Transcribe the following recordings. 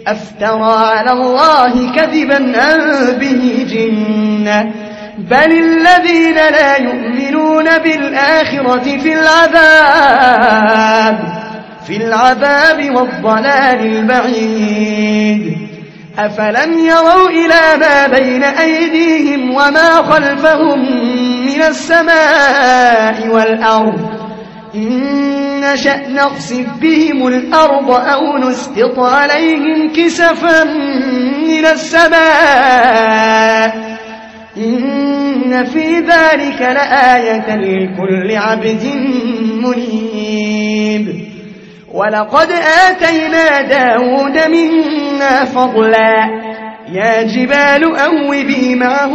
أفترى على الله كذبا أم به جنة بل الذين لا يؤمنون بالآخرة في العذاب والضلال البعيد أفلم يروا إلى ما بين أيديهم وما خلفهم من السماء والأرض إن نشأ نخسف بهم الأرض أو نسقط عليهم كسفا من السماء إن في ذلك لآية لكل عبد منيب ولقد آتينا داود منا فضلا يا جبال أوبي معه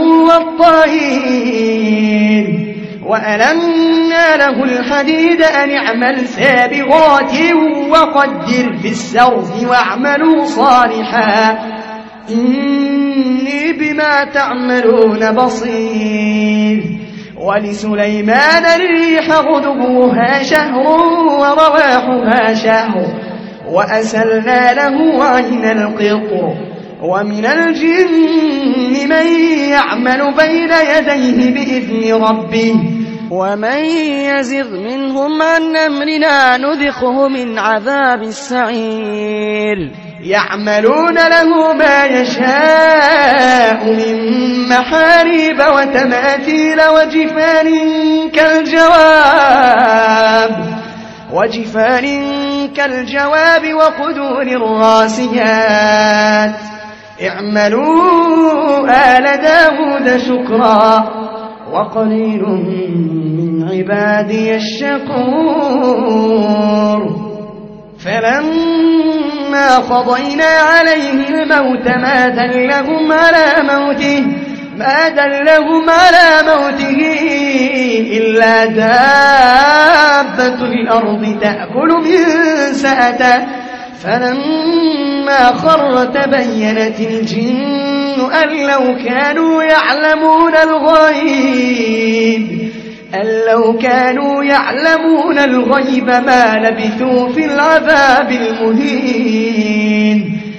والطير وألنا له الحديد أن اعمل سابغات وقدر في السرد واعملوا صالحا إني بما تعملون بصير ولسليمان الريح غدوها شهر ورواحها شهر وأسلنا له عين القطر ومن الجن من يعمل بين يديه بإذن ربه ومن يزغ منهم عن أمرنا نذقه من عذاب السعير يعملون له ما يشاء من محاريب وتماثيل وجفان كالجواب وقدور الراسيات اعملوا آل داود شكرا وقليل من عبادي الشكور فلما قضينا عليه الموت ما دلهم على موته إلا دابة الأرض تأكل من سأته فلما خر تبينت الجن أن لو كانوا يعلمون الغيب ما لبثوا في العذاب المهين